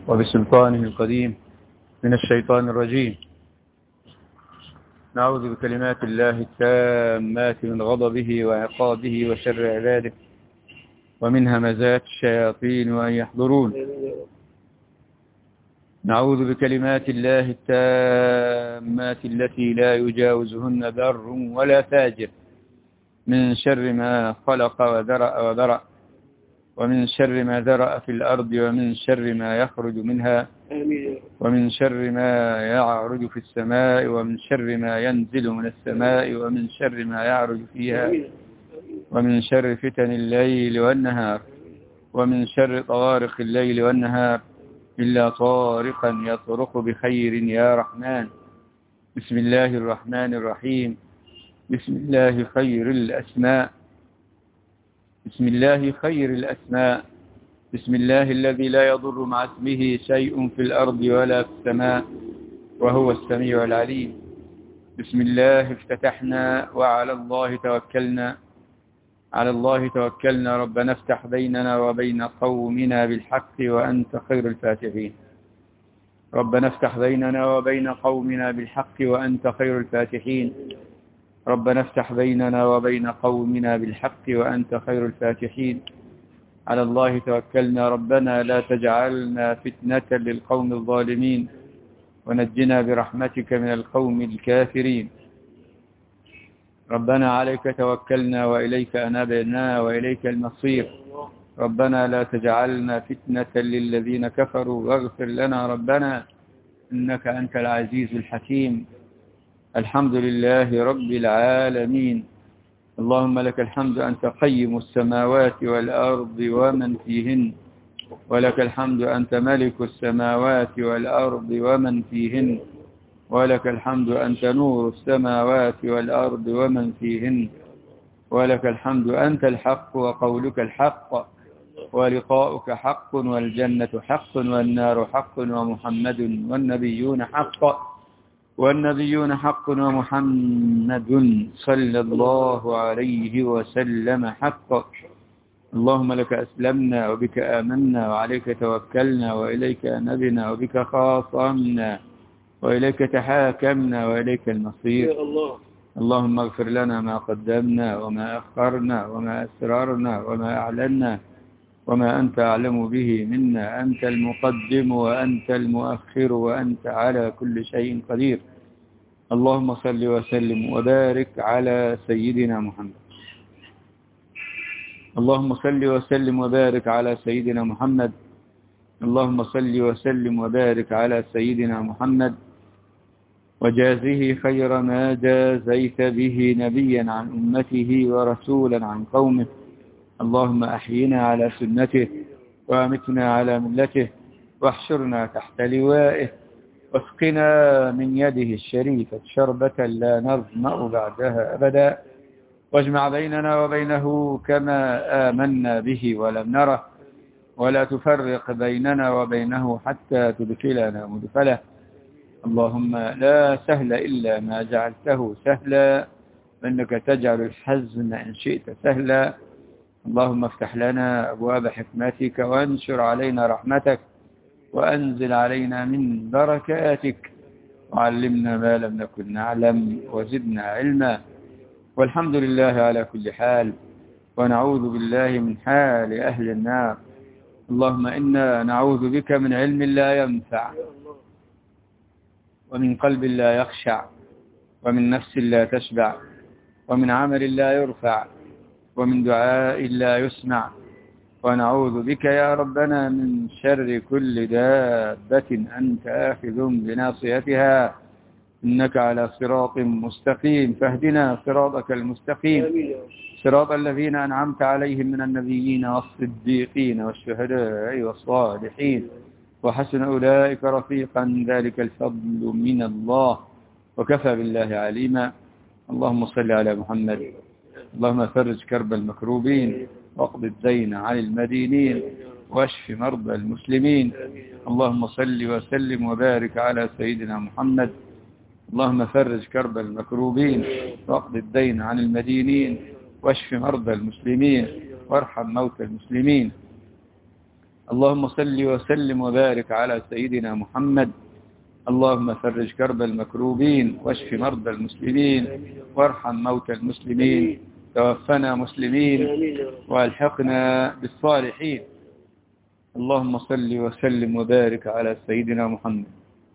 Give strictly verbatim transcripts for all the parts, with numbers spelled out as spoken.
وبسلطانه القديم من الشيطان الرجيم. نعوذ بكلمات الله التامات من غضبه وعقابه وشر عباده ومن همزات الشياطين وأن يحضرون. نعوذ بكلمات الله التامات التي لا يجاوزهن بر ولا فاجر من شر ما خلق وذرأ وبرأ ومن شر ما ذرأ في الأرض ومن شر ما يخرج منها ومن شر ما يعرج في السماء ومن شر ما ينزل من السماء ومن شر ما يعرج فيها ومن شر فتن الليل والنهار ومن شر طوارق الليل والنهار إلا طارقا يطرق بخير يا رحمن. بسم الله الرحمن الرحيم. بسم الله خير الأسماء. بسم الله خير الأسماء. بسم الله الذي لا يضر مع اسمه شيء في الأرض ولا في السماء وهو السميع العليم. بسم الله افتتحنا وعلى الله توكلنا. على الله توكلنا ربنا افتح بيننا وبين قومنا بالحق وأنت خير الفاتحين. ربنا افتح بيننا وبين قومنا بالحق وأنت خير الفاتحين. ربنا افتح بيننا وبين قومنا بالحق وأنت خير الفاتحين. على الله توكلنا ربنا لا تجعلنا فتنة للقوم الظالمين ونجنا برحمتك من القوم الكافرين. ربنا عليك توكلنا وإليك أنابنا وإليك المصير. ربنا لا تجعلنا فتنة للذين كفروا واغفر لنا ربنا إنك أنت العزيز الحكيم. الحمد لله رب العالمين. اللهم لك الحمد أنت قيم السماوات والأرض ومن فيهن ولك الحمد أنت ملك السماوات والأرض ومن فيهن ولك الحمد أنت نور السماوات والأرض ومن فيهن ولك الحمد أنت الحق وقولك الحق ولقاؤك حق والجنة حق والنار حق ومحمد والنبيون حق والنبيون حق ومحمد صلى الله عليه وسلم حق. اللهم لك أسلمنا وبك آمنا وعليك توكلنا وإليك أنبنا وبك خاصمنا وإليك تحاكمنا وإليك المصير. اللهم اغفر لنا ما قدمنا وما أخرنا وما أسررنا وما أعلنا وما أنت أعلم به منا. أنت المقدم وأنت المؤخر وأنت على كل شيء قدير. اللهم صل وسلم وبارك على سيدنا محمد. اللهم صل وسلم وبارك على سيدنا محمد. اللهم صل وسلم وبارك على سيدنا محمد وجازه خير ما جازيت به نبيا عن أمته ورسولا عن قومه. اللهم أحينا على سنته وامتنا على ملته واحشرنا تحت لوائه واسقنا من يده الشريفة شربة لا نظمأ بعدها أبدا واجمع بيننا وبينه كما آمنا به ولم نره ولا تفرق بيننا وبينه حتى تدخلنا مدخله. اللهم لا سهل إلا ما جعلته سهلا وإنك تجعل الحزن إن شئت سهلا. اللهم افتح لنا أبواب حكمتك وانشر علينا رحمتك وأنزل علينا من بركاتك وعلمنا ما لم نكن نعلم وزدنا علما. والحمد لله على كل حال ونعوذ بالله من حال أهل النار. اللهم إنا نعوذ بك من علم لا ينفع ومن قلب لا يخشع ومن نفس لا تشبع ومن عمل لا يرفع ومن دعاء لا يسمع. ونعوذ بك يا ربنا من شر كل دابة أنت آخذ بناصيتها إنك على صراط مستقيم. فاهدنا صراطك المستقيم صراط الذين أنعمت عليهم من النبيين والصديقين والشهداء والصالحين وحسن أولئك رفيقا ذلك الفضل من الله وكفى بالله عليما. اللهم صل على محمد. اللهم فرج كرب المكروبين واقض الدين عن المدينين واشف مرضى المسلمين. اللهم صل وسلم وبارك على سيدنا محمد. اللهم فرج كرب المكروبين واقض الدين عن المدينين واشف مرضى المسلمين وارحم موتى المسلمين. اللهم صل وسلم وبارك على سيدنا محمد. اللهم فرج كرب المكروبين واشف مرضى المسلمين وارحم موتى المسلمين. توفنا مسلمين والحقنا بالصالحين. اللهم صل وسلم وبارك على سيدنا محمد.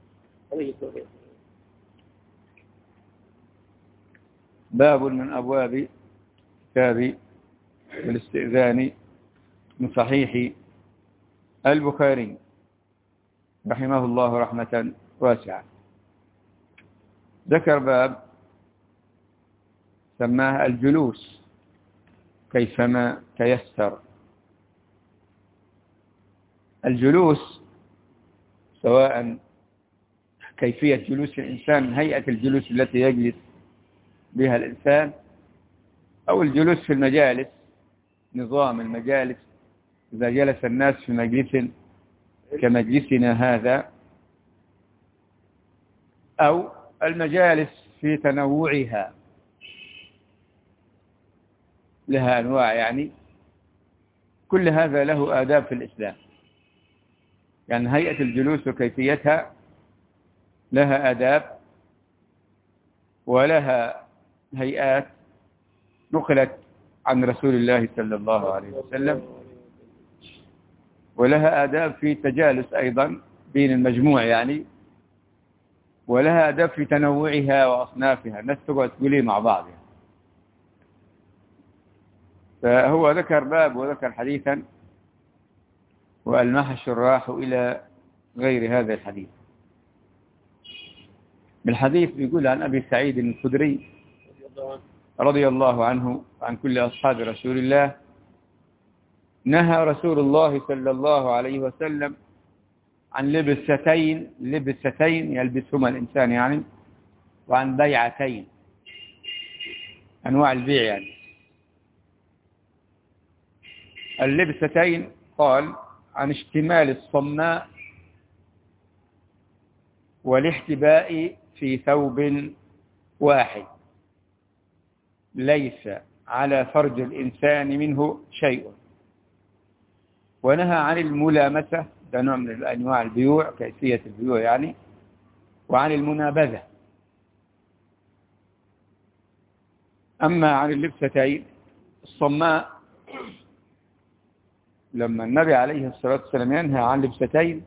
باب من أبواب كتاب الاستئذان من صحيح البخاري رحمه الله رحمة واسعة. ذكر باب سماه الجلوس كيفما تيسر. الجلوس سواء كيفية جلوس الإنسان، هيئة الجلوس التي يجلس بها الإنسان، أو الجلوس في المجالس، نظام المجالس إذا جلس الناس في مجلس كمجلسنا هذا، أو المجالس في تنوعها، لها أنواع يعني. كل هذا له آداب في الإسلام، يعني هيئة الجلوس وكيفيتها لها آداب ولها هيئات نقلت عن رسول الله صلى الله عليه وسلم، ولها آداب في تجالس أيضا بين المجموع يعني، ولها آداب في تنوعها وأصنافها، الناس تقعد تقولي مع بعض يعني. فهو ذكر باب وذكر حديثا وألمح الشراح إلى غير هذا الحديث. بالحديث بيقول عن أبي سعيد الخدري رضي الله عنه عن كل أصحاب رسول الله: نهى رسول الله صلى الله عليه وسلم عن لبستين لبستين يلبسهما الإنسان يعني، وعن بيعتين، أنواع البيع يعني. اللبستين قال عن اشتمال الصماء والاحتباء في ثوب واحد ليس على فرج الإنسان منه شيء. ونهى عن الملامسة، ده نوع من أنواع البيوع، كيفية البيوع يعني، وعن المنابذة. أما عن اللبستين الصماء، لما النبي عليه الصلاة والسلام ينهى عن لبستين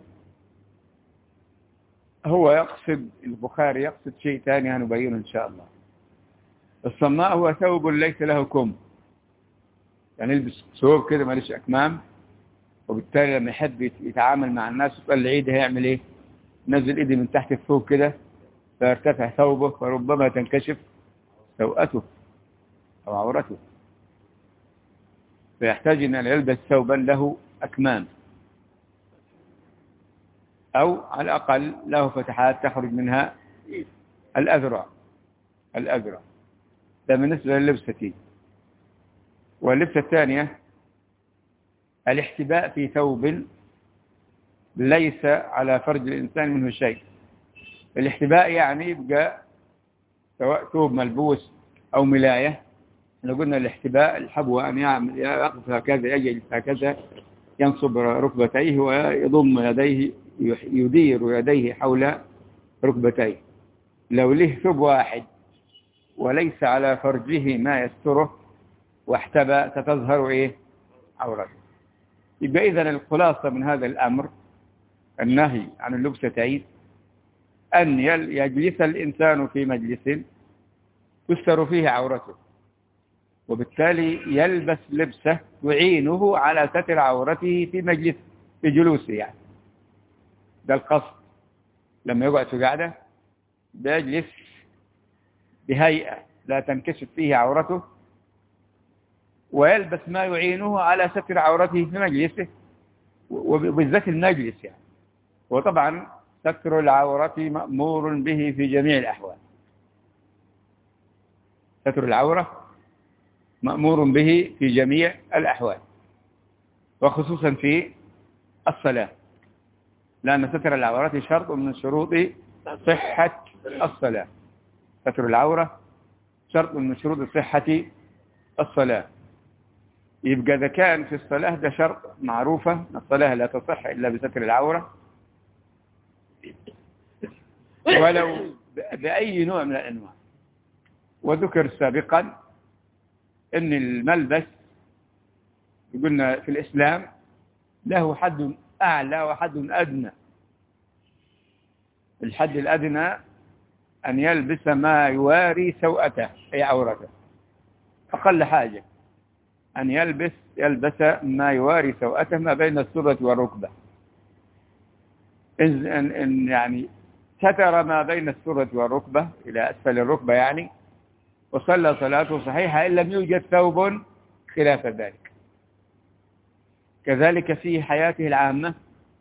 هو يقصد، البخاري يقصد شيء ثاني هنبينه إن شاء الله. الصماء هو ثوب ليس له كم، يعني يلبس ثوب كده ماليش أكمام، وبالتالي لما يحب يتعامل مع الناس ويقول العيد هيعمل ايه؟ نزل ايدي من تحت الثوب كده فيرتفع ثوبه، فربما تنكشف سوءته أو عورته، فيحتاج أن يلبس ثوبا له أكمام، أو على الأقل له فتحات تخرج منها الأذرع الأذرع ده بالنسبة لللبسة. واللبسة الثانية الاحتباء في ثوب ليس على فرج الإنسان منه شيء. الاحتباء يعني يبقى سواء ثوب ملبوس أو ملاية. لو قلنا الاحتباء الحبوة أن يعمل يقف هكذا، يجلس هكذا، ينصب ركبتيه ويضم يديه، يدير يديه حول ركبتيه. لو له ثوب واحد وليس على فرجه ما يستره واحتبى ستظهر إيه؟ عورته. يبقى إذن الخلاصة من هذا الأمر النهي عن اللبستين أن يجلس الإنسان في مجلس تستر فيه عورته، وبالتالي يلبس لبسه يعينه على ستر عورته في مجلس في جلوسه يعني. ده القصد. لما يقعد في قعدة بيجلس بهيئة لا تنكشف فيه عورته، ويلبس ما يعينه على ستر عورته في مجلسه، وبالذات المجلس يعني. وطبعا ستر العورة مأمور به في جميع الأحوال. ستر العورة مأمور به في جميع الأحوال، وخصوصا في الصلاة، لأن ستر العورات شرط من شروط صحة الصلاة. ستر العورة شرط من شروط صحة الصلاة. يبقى إذا كان في الصلاة ده شرط معروفة أن الصلاة لا تصح إلا بستر العورة ولو بأي نوع من الأنواع. وذكر سابقا أن الملبس قلنا في الإسلام له حد أعلى وحد أدنى. الحد الأدنى أن يلبس ما يواري سوءته أي عورته، أقل حاجة أن يلبس يلبس ما يواري سوءته ما بين السرة والركبة. إن, إن يعني ستر ما بين السرة والركبة إلى أسفل الركبة يعني، وصلى صلاته صحيحة إن لم يوجد ثوب خلاف ذلك. كذلك في حياته العامة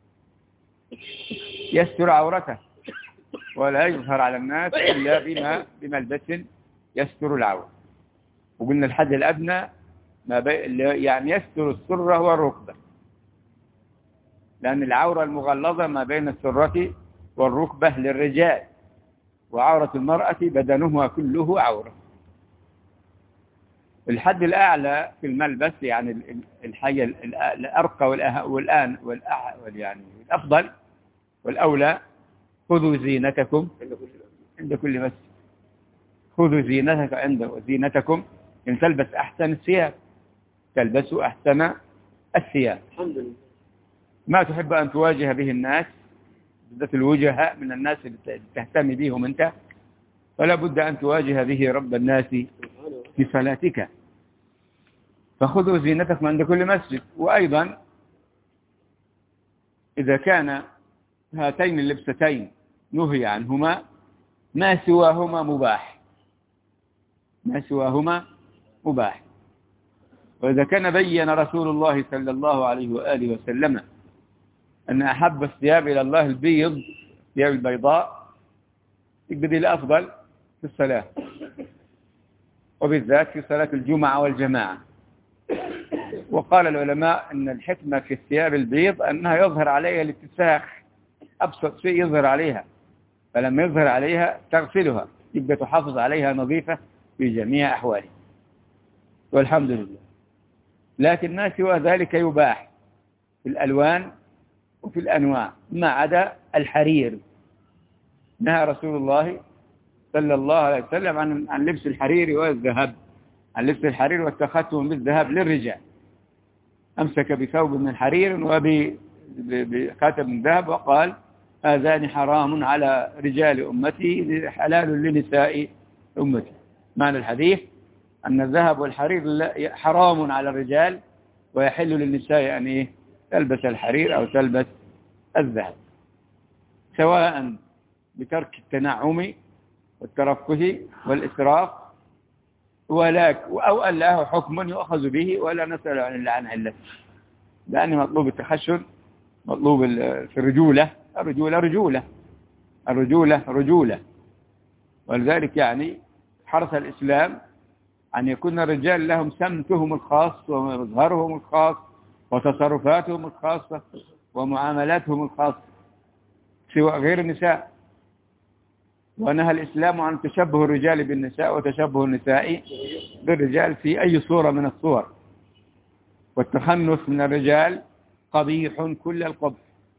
يستر عورته ولا يظهر على الناس إلا بما بملبس يستر العورة. وقلنا الحد الأدنى ما بي يعني يستر السرة والركبة، لأن العورة المغلظة ما بين السرة والركبة للرجال، وعورة المرأة بدنها كله عورة. الحد الأعلى في الملبس يعني الحاجة الأرقى والآن والأعلى يعني الأفضل والأولى، خذوا زينتكم عند كل مسجد. خذوا زينتك عند زينتكم، إن تلبس أحسن الثياب تلبسوا أحسن الثياب. الحمد لله. ما تحب أن تواجه به الناس بالذات الوجهاء من الناس اللي تهتم بهم أنت، فلا بد أن تواجه به رب الناس في صلاتك. فخذوا زينتكم عند كل مسجد. وأيضا إذا كان هاتين اللبستين نهي عنهما ما سواهما مباح، ما سواهما مباح. وإذا كان بين رسول الله صلى الله عليه وآله وسلم أن أحب الثياب إلى الله البيض، ثياب البيضاء، يقبل الأفضل في الصلاة، وبالذات في صلاة الجمعة والجماعة. وقال العلماء أن الحكمة في الثياب البيض أنها يظهر عليها الاتساخ، أبسط شيء يظهر عليها، فلما يظهر عليها تغسلها يبقى تحافظ عليها نظيفة في جميع أحوالها والحمد لله. لكن ما سوى ذلك يباح في الألوان وفي الأنواع ما عدا الحرير. نهى رسول الله صلى الله عليه وسلم عن عن لبس الحرير والذهب، عن لبس الحرير والتختم بالذهب للرجال. أمسك بثوب من الحرير وبخاتم من ذهب وقال هذان حرام على رجال أمتي حلال لنساء أمتي. معنى الحديث أن الذهب والحرير حرام على الرجال ويحل للنساء أن إيه؟ تلبس الحرير أو تلبس الذهب، سواء بترك التنعم والترفه والإسراف ولا أو أن له حكم يؤخذ به ولا نسأل عن عن علته. لأن مطلوب التخشن، مطلوب في الرجولة، الرجولة رجولة، الرجولة رجولة. ولذلك يعني حرص الإسلام أن يكون الرجال لهم سمتهم الخاص ومظهرهم الخاص وتصرفاتهم الخاصة ومعاملاتهم الخاصة سوى غير النساء. ونهى الإسلام عن تشبه الرجال بالنساء وتشبه النساء بالرجال في أي صورة من الصور. والتخنث من الرجال قبيح كل القبح.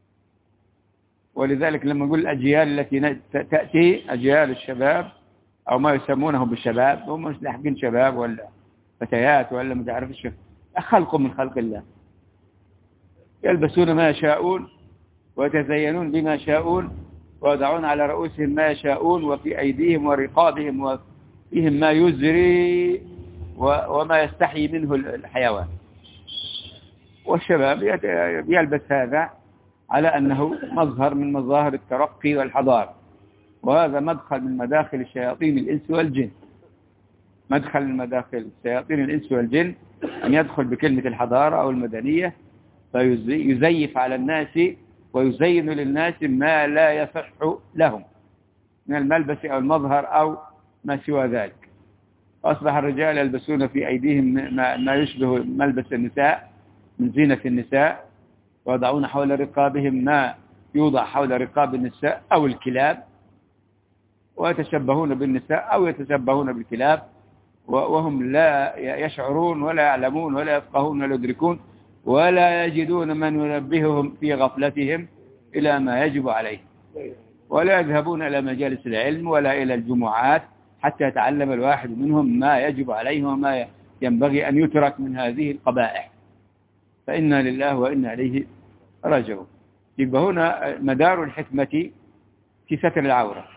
ولذلك لما نقول الأجيال التي تأتي أجيال الشباب أو ما يسمونه بالشباب، هم مش لاحقين شباب ولا فتيات ولا متعرف الشيء، خلق من خلق الله، يلبسون ما يشاءون ويتزينون بما يشاءون ويضعون على رؤوسهم ما يشاءون وفي أيديهم ورقابهم وفيهم ما يزري وما يستحي منه الحيوان. والشباب يلبس هذا على أنه مظهر من مظاهر الترقي والحضارة، وهذا مدخل من مداخل الشياطين الإنس والجن. مدخل من مداخل الشياطين الإنس والجن أن يدخل بكلمة الحضارة أو المدنية فيزيف على الناس ويزين للناس ما لا يصح لهم من الملبس أو المظهر أو ما سوى ذلك. أصبح الرجال يلبسون في أيديهم ما يشبه ملبس النساء من زينة النساء، ويضعون حول رقابهم ما يوضع حول رقاب النساء أو الكلاب، ويتشبهون بالنساء أو يتشبهون بالكلاب، وهم لا يشعرون ولا يعلمون ولا يفقهون ولا يدركون ولا يجدون من ينبههم في غفلتهم إلى ما يجب عليه، ولا يذهبون إلى مجالس العلم ولا إلى الجمعات حتى يتعلم الواحد منهم ما يجب عليه وما ينبغي أن يترك من هذه القبائح. فإنا لله وإنا إليه راجعون. يبقى هنا مدار الحكمة في ستر العورة،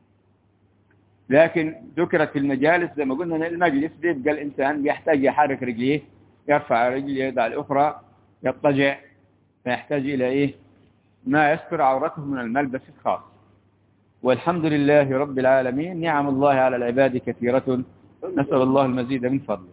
لكن ذكرت في المجالس زي ما قلنا المجلس بيبقى الإنسان بيحتاج يحرك رجليه، يرفع رجليه يضع الأخرى، يضطجع، فيحتاج إلى إيه؟ ما يستر عورته من الملبس الخاص. والحمد لله رب العالمين، نعم الله على العباد كثيرة، نسأل الله المزيد من فضله.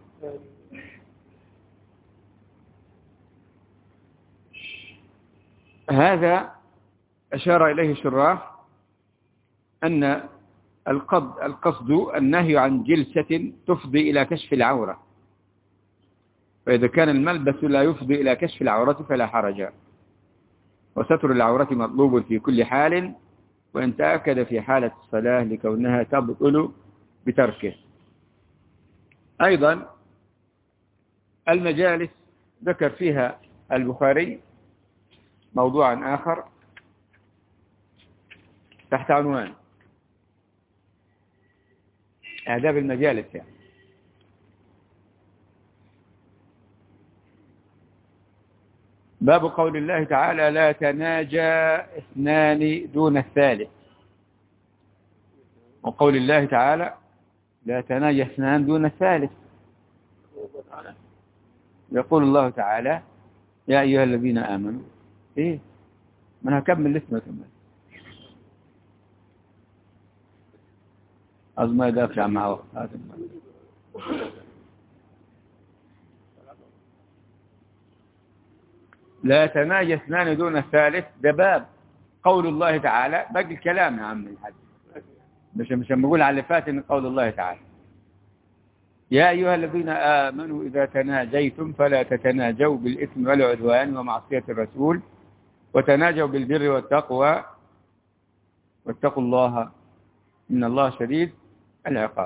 هذا أشار إليه الشراح أن القصد القصد النهي عن جلسة تفضي إلى كشف العورة، فإذا كان الملبس لا يفضي إلى كشف العورة فلا حرج، وستر العورة مطلوب في كل حال، وإن تأكد في حالة الصلاة لكونها تبطل بتركه. أيضا المجالس ذكر فيها البخاري موضوعا آخر تحت عنوان آداب المجالس، يعني باب قول الله تعالى لا تناجى اثنان دون الثالث، وقول الله تعالى لا تناجى اثنان دون الثالث. يقول الله تعالى يا أيها الذين آمنوا إيه من هكمل لسنا كمل أظن يدافع معه هذا. لا تناجى اثنان دون الثالث، ده باب قول الله تعالى. باقي الكلام يا عم الحاج، مش مش بقول على اللي فات ان قول الله تعالى يا أيها الذين آمنوا إذا تناجيتم فلا تتناجوا بالإثم والعدوان ومعصية الرسول وتناجوا بالبر والتقوى واتقوا الله إن الله شديد العقاب.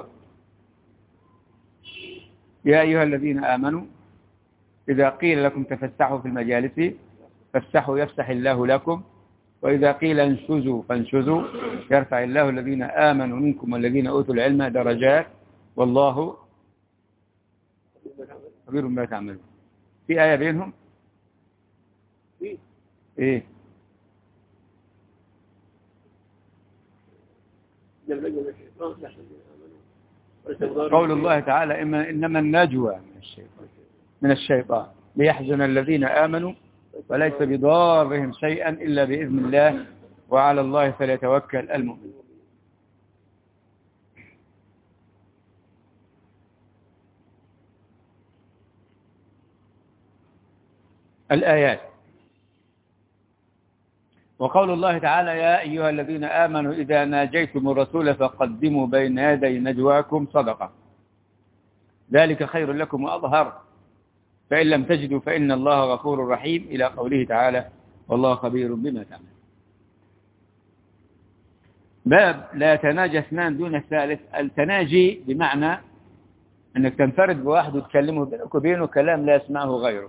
يا أيها الذين آمنوا إذا قيل لكم تفسحوا في المجالس فافسحوا يفسح الله لكم، وإذا قيل انشزوا فانشزوا يرفع الله الذين آمنوا منكم والذين أوتوا العلم درجات والله خبير بما تعملون. في آية بينهم إيه قول الله تعالى إنما النجوى من الشيطان من الشيطان ليحزن الذين آمنوا وليس بضارهم شيئا إلا بإذن الله وعلى الله فليتوكل المؤمن. الآيات. وقول الله تعالى يا أيها الذين آمنوا إذا ناجيتم الرسول فقدموا بين يدي نجواكم صدقة ذلك خير لكم وأظهر فإن لم تجدوا فإن الله غفور رحيم إلى قوله تعالى والله خبير بما تعمل. باب لا يتناجى اثنان دون الثالث. التناجي بمعنى أنك تنفرد بواحد وتكلمه بينك وبينه كلام لا يسمعه غيره،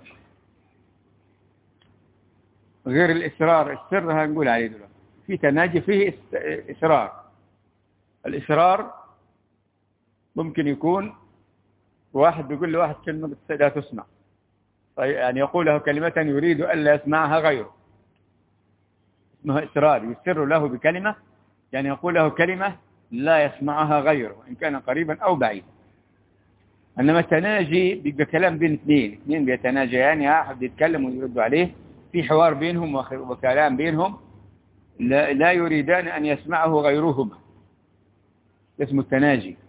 غير الإسرار. السر هنقول عليه دلوقتي. في تناجي فيه إسرار. الإسرار ممكن يكون واحد بيقول لواحد كلمة لا تسمع، يعني يقول له كلمة يريد ألا يسمعها غيره، اسمه إسرار. يسر له بكلمة يعني يقول له كلمة لا يسمعها غيره إن كان قريبا أو بعيدا. إنما التناجي بيبقى كلام بين اثنين اثنين بيتناجيان، يعني واحد يتكلم ويرد عليه في حوار بينهم وكلام بينهم لا, لا يريدان أن يسمعه غيرهما، اسمه التناجي.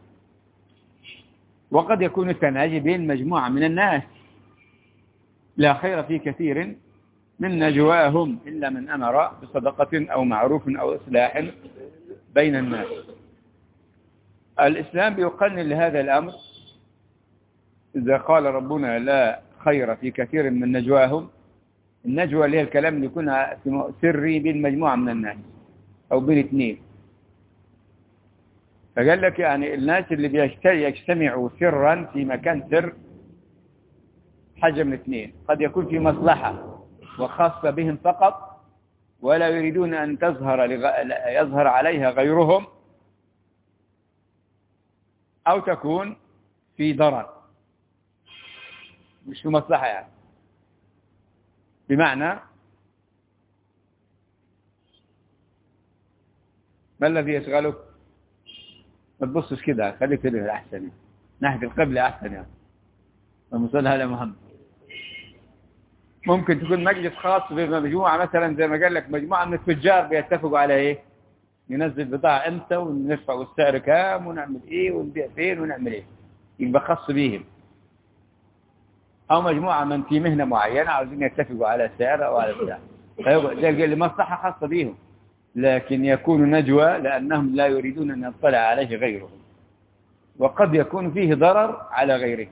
وقد يكون التناجي بين مجموعة من الناس لا خير في كثير من نجواهم إلا من أمر بصدقة أو معروف أو إصلاح بين الناس. الإسلام بيقنن لهذا الأمر إذا قال ربنا لا خير في كثير من نجواهم. النجوى اللي هي الكلام اللي يكون سري بين مجموعة من الناس أو بين اثنين، فقال لك يعني الناس اللي بيجتمعوا سرا في مكان سر حاجة من اثنين، قد يكون في مصلحة وخاصة بهم فقط ولا يريدون أن تظهر لغ... يظهر عليها غيرهم، أو تكون في ضرر مش في مصلحة يعني. بمعنى ما الذي يشغلك؟ ما تبصش كده، خليك كده أحسن، ناحية القبلة أحسن يعني. المصلى على محمد. ممكن تكون مجلس خاص بمجموعة مثلا زي ما قال لك مجموعة من التجار بيتفقوا على إيه؟ ننزل بضاعة إمتى ونرفع السعر كام ونعمل إيه ونبيع فين ونعمل إيه، يبقى خاص بيهم. أو مجموعة من في مهنة معينة عاوزين يتفقوا على سعر أو على سعر، فيبقى ده لمصلحة خاصة بيهم، لكن يكون نجوى لأنهم لا يريدون أن يطلع عليه غيرهم، وقد يكون فيه ضرر على غيره.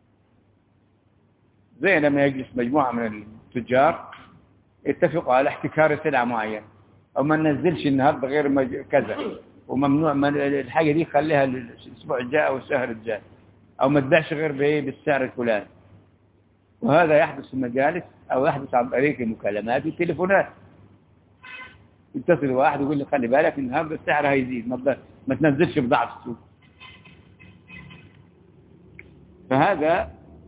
زي لما يجلس مجموعة من التجار اتفقوا على احتكار سلعة معينة، أو ما ننزلش النهاردة غير مج... كذا، وممنوع من الحاجة دي خليها الأسبوع الجاي أو الشهر الجاي، أو ما تبيعش غير بإيه بالسعر الفلاني. وهذا يحدث في المجالس أو يحدث عن طريق المكالمات والتليفونات. يتصل واحد يقول لي خلي بالك النهارده السعر هيزيد، ما, ما تنزلش بضاعة في السوق. فهذا.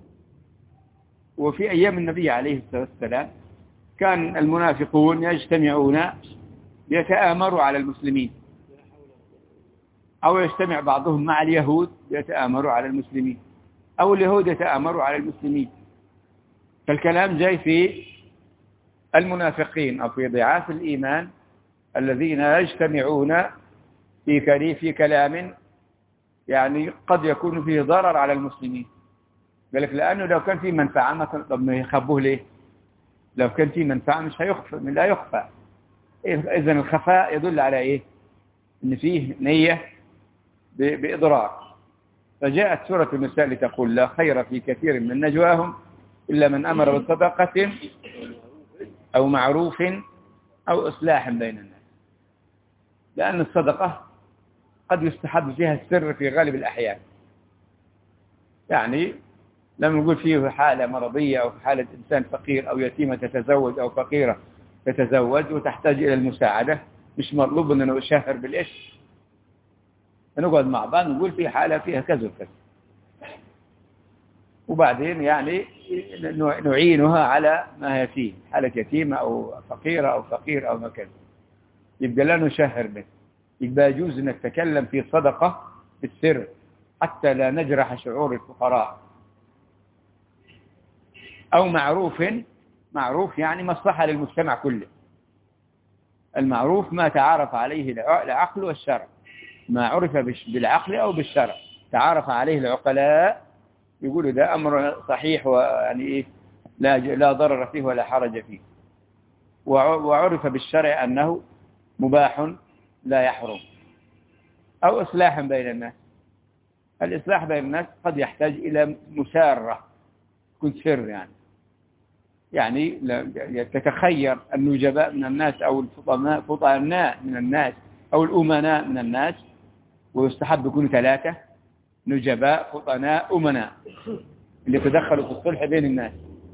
وفي أيام النبي عليه الصلاة والسلام كان المنافقون يجتمعون ليتآمروا على المسلمين، أو يجتمع بعضهم مع اليهود ليتآمروا على المسلمين، أو اليهود يتآمروا على المسلمين. فالكلام جاي في المنافقين أو في ضعاف الإيمان الذين يجتمعون في في كلام يعني قد يكون فيه ضرر على المسلمين. قالك لأنه لو كان فيه منفعة مثلا، طب ما يخبوه ليه؟ لو كان فيه منفعة مش هيخفى، من لا يخفى. إذن الخفاء يدل على إيه؟ إن فيه نية بإضرار. فجاءت سورة النساء لتقول لا خير في كثير من نجواهم إلا من أمر بصدقة أو معروف أو إصلاح بين الناس. لأن الصدقة قد يستحب فيها السر في غالب الأحيان. يعني لما نقول فيه حالة مرضية أو في حالة إنسان فقير أو يتيمة تتزوج أو فقيرة تتزوج وتحتاج إلى المساعدة، مش مطلوب أننا نشهر بالإيش، نقعد مع بعض نقول في حالة فيها كذا وكذا، وبعدين يعني نعينها على ما هي فيه، حالة يتيمة أو فقيرة أو فقير أو مكان، يبقى لا نشهر به. يبقى يجوز أن نتكلم في صدقة في السر حتى لا نجرح شعور الفقراء. أو معروف، معروف يعني مصلحة للمجتمع كله. المعروف ما تعارف عليه العقل والشرع، ما عرف بالعقل أو بالشرع تعارف عليه العقلاء يقولوا ده أمر صحيح ويعني إيه لا لا ضرر فيه ولا حرج فيه، وعرف بالشرع أنه مباح لا يحرم. أو إصلاح بين الناس. الإصلاح بين الناس قد يحتاج إلى مسارة تكون سر، يعني يعني تتخير النجباء من الناس أو الفطناء فطناء من الناس أو الأمناء من الناس، ويستحب يكونوا ثلاثة: نجباء فطناء أمناء، اللي تدخلوا في الصلح بين الناس.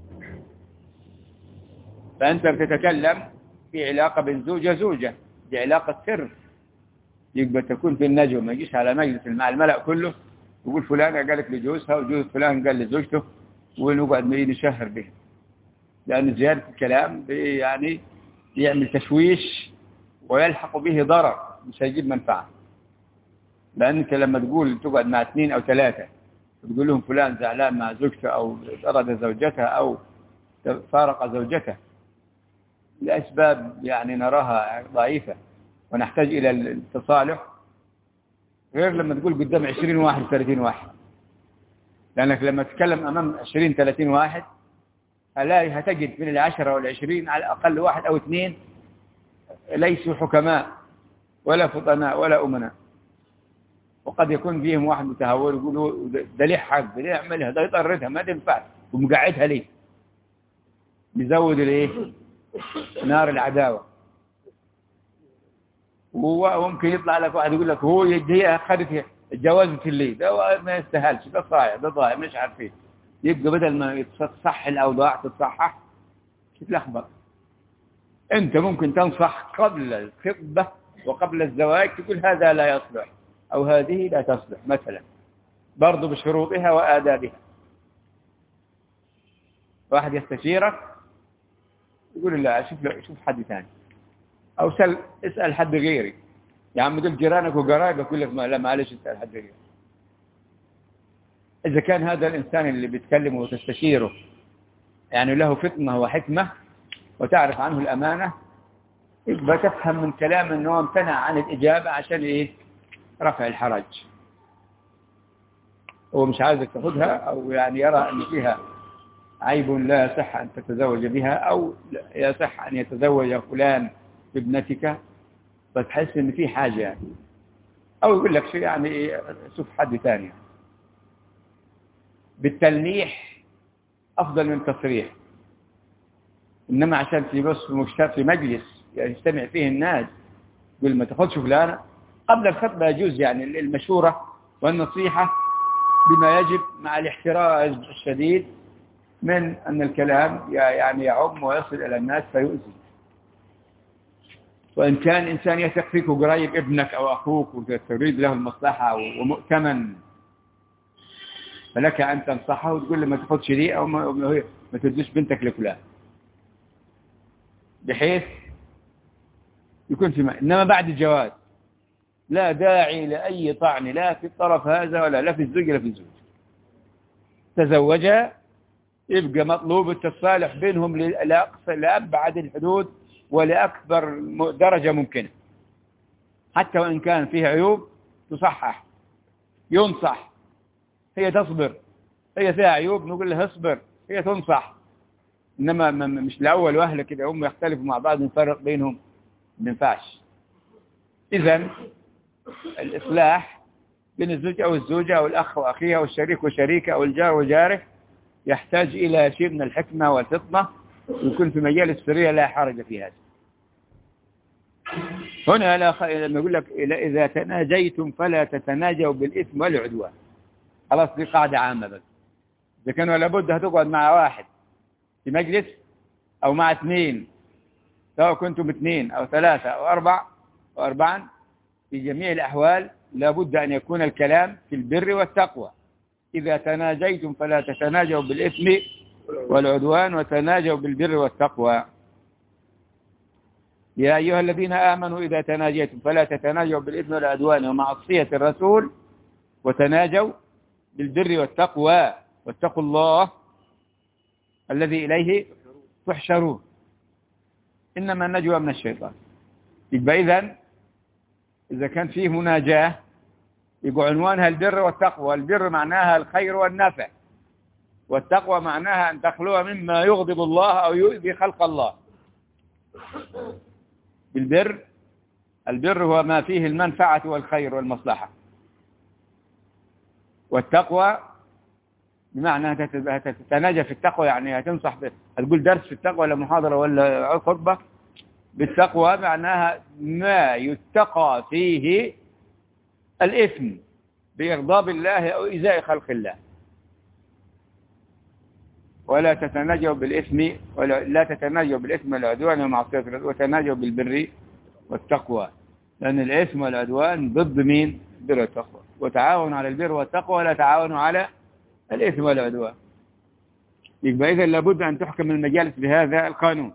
فأنت بتتكلم في علاقة بين زوجة زوجة، دي علاقة سر، يبقى تكون في النجوى، ما يجيش على مجلس مع الملأ كله يقول فلان قالت لجوزها وجوز فلان قال لزوجته ونقعد نشهر به، لأن زيادة الكلام يعني يعمل تشويش ويلحق به ضرر، مش هيجيب منفعة. لأنك لما تقول تقعد مع اثنين أو ثلاثة تقول لهم فلان زعلان مع زوجته أو طرد زوجتها أو فارق زوجته لأسباب يعني نراها ضعيفة ونحتاج إلى التصالح، غير لما تقول قدام عشرين واحد ثلاثين واحد. لأنك لما تتكلم أمام عشرين ثلاثين واحد هلاقي هتجد من العشرة والعشرين على الأقل واحد أو اثنين ليسوا حكماء ولا فطناء ولا أمناء، وقد يكون فيهم واحد متهور يقولوا ده ليه حق، ده ليه يعملها، ده يطردها ما تنفع ومقعدها ليه، بيزود الايه نار العداوة. وممكن يطلع لك واحد يقول لك هو يديها خدت جوازة الليل، ده ما يستاهلش، ده صايع، ده ضايع، مش عارف ايه. يبقى بدل ما تصح الأوضاع تتصحح تتلخبط. أنت ممكن تنصح قبل الخطبة وقبل الزواج، تقول هذا لا يصلح أو هذه لا تصلح مثلا، برضو بشروطها وآدابها. واحد يستشيرك يقول لا، شوف شوف حد ثاني، أو سل اسأل حد غيري. يا عم دول جيرانك وقرايبك، يقول لك لا معلش اسأل حد غيري. إذا كان هذا الإنسان اللي بيتكلمه وتستشيره يعني له فطنة وحكمة وتعرف عنه الأمانة، يبقى تفهم من كلام أنه امتنع عن الإجابة عشان إيه؟ رفع الحرج. هو مش عايزك تاخدها، أو يعني يرى أن فيها عيب لا يصح أن تتزوج بها، أو يصح أن يتزوج فلان بابنتك، فتحس أن في حاجة يعني. أو يقول لك شيء يعني إيه، شوف حد ثاني. بالتلميح أفضل من التصريح. إنما عشان في بس في مجلس يعني يجتمع فيه الناس يقول ما تاخدش فلانة، قبل الخطبة يجوز يعني المشورة والنصيحة بما يجب، مع الاحتراز الشديد من أن الكلام يعني يعم ويصل إلى الناس فيؤذي. وإن كان إنسان يثق فيك وقريب، ابنك أو أخوك وتريد له المصلحة ومؤتمن، فلك أن تنصحه وتقول له ما تاخدش دي، أو ما, ما تدوش بنتك لفلان، بحيث يكون في ما. إنما بعد الجواز لا داعي لأي طعن، لا في الطرف هذا ولا لا في الزوج ولا في الزوج. تزوجا، يبقى مطلوب التصالح بينهم لأقصى لأبعد الحدود ولأكبر درجة ممكنة، حتى وإن كان فيها عيوب تصحح، ينصح. هي تصبر، هي فيها عيوب نقول لها اصبر، هي تنصح. إنما مش الأول وأهل كده هم يختلفوا مع بعض ونفرق بينهم، ما ينفعش. إذن الإصلاح بين الزوج أو الزوجة أو الأخ وأخيها أو الشريك وشريكه أو الجار وجاره يحتاج إلى شيء من الحكمة والفطنة، ويكون في مجال السرية لا حرج في هذا. هنا لا خ... لما يقول لك إذا تناجيتم فلا تتناجوا بالإثم والعدوان، خلاص دي قاعدة عامة. بس إذا كانوا لابد هتقعد مع واحد في مجلس أو مع اثنين، سواء كنتم اثنين أو ثلاثة أو أربع أو أربعا، في جميع الأحوال لابد أن يكون الكلام في البر والتقوى. إذا تناجيتم فلا تتناجوا بالإثم والعدوان وتناجوا بالبر والتقوى. يا أيها الذين آمنوا إذا تناجيتم فلا تتناجوا بالإثم والعدوان ومعصية الرسول، وتناجوا بالبر والتقوى واتقوا الله الذي إليه تحشرون، إنما النجوى من الشيطان. يبقى إذن إذا كان فيه مناجاة يبقى عنوانها البر والتقوى. البر معناها الخير والنفع، والتقوى معناها أن تخلو مما يغضب الله أو يؤذي خلق الله. بالبر، البر هو ما فيه المنفعة والخير والمصلحة، والتقوى بمعنى تتناجى في التقوى، يعني هتنصح هتقول درس في التقوى ولا محاضرة ولا خطبة. بالتقوى معناها ما يتقى فيه الإثم بإغضاب الله أو إيذاء خلق الله. ولا تتناجوا بالإثم ولا لا تتناجوا بالإثم والعدوان ومعصية الرسول، وتناجوا بالبر والتقوى، لأن الإثم والعدوان ضد مين؟ البر والتقوى. وتعاونوا على البر والتقوى ولا تعاونوا على الإثم والعدوان. يبقى إذن لابد أن تحكم المجالس بهذا القانون.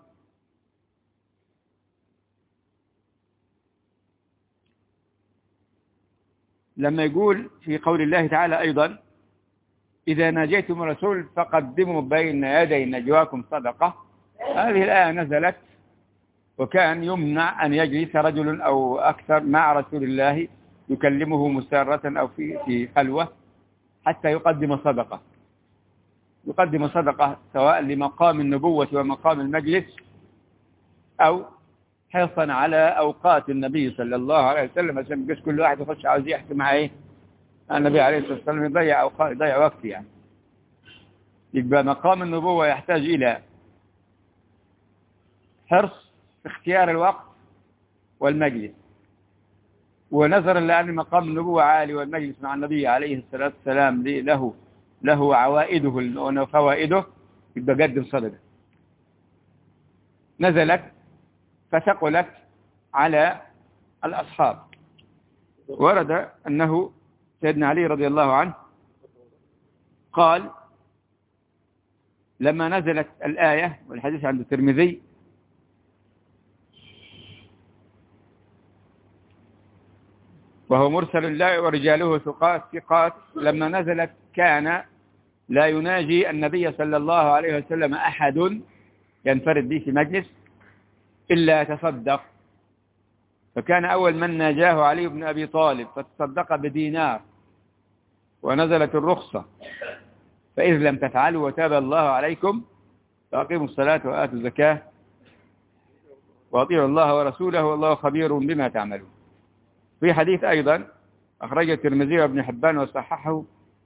لما يقول في قول الله تعالى أيضا إذا ناجيتم الرسول فقدموا بين يدي نجواكم صدقة، هذه الآية نزلت وكان يمنع أن يجلس رجل أو أكثر مع رسول الله يكلمه مسارة أو في في خلوة حتى يقدم صدقة. يقدم صدقة سواء لمقام النبوة ومقام المجلس، أو حرصا على أوقات النبي صلى الله عليه وسلم، عشان بس كل واحد يخش عاوز يحكي مع إيه النبي عليه الصلاة والسلام، يضيع أوقات يضيع وقت يعني. يبقى مقام النبوة يحتاج إلى حرص في اختيار الوقت والمجلس، ونظرا لأن مقام النبوة عالي والمجلس مع النبي عليه الصلاة والسلام له له عوائده وفوائده، يبقى قدم صدقة. نزلت فثقلت على الأصحاب. ورد أنه سيدنا علي رضي الله عنه قال لما نزلت الآية، والحديث عند الترمذي، وهو مرسل لا ورجاله ثقات ثقات، لما نزلت كان لا يناجي النبي صلى الله عليه وسلم أحد ينفرد به في مجلس إلا تصدق، فكان أول من ناجاه علي بن أبي طالب فتصدق بدينار، ونزلت الرخصة فإذ لم تفعلوا وتاب الله عليكم فأقيموا الصلاة وآتوا الزكاة وأطيعوا الله ورسوله والله خبير بما تعملون. في حديث أيضا أخرج الترمذي وابن حبان وصححه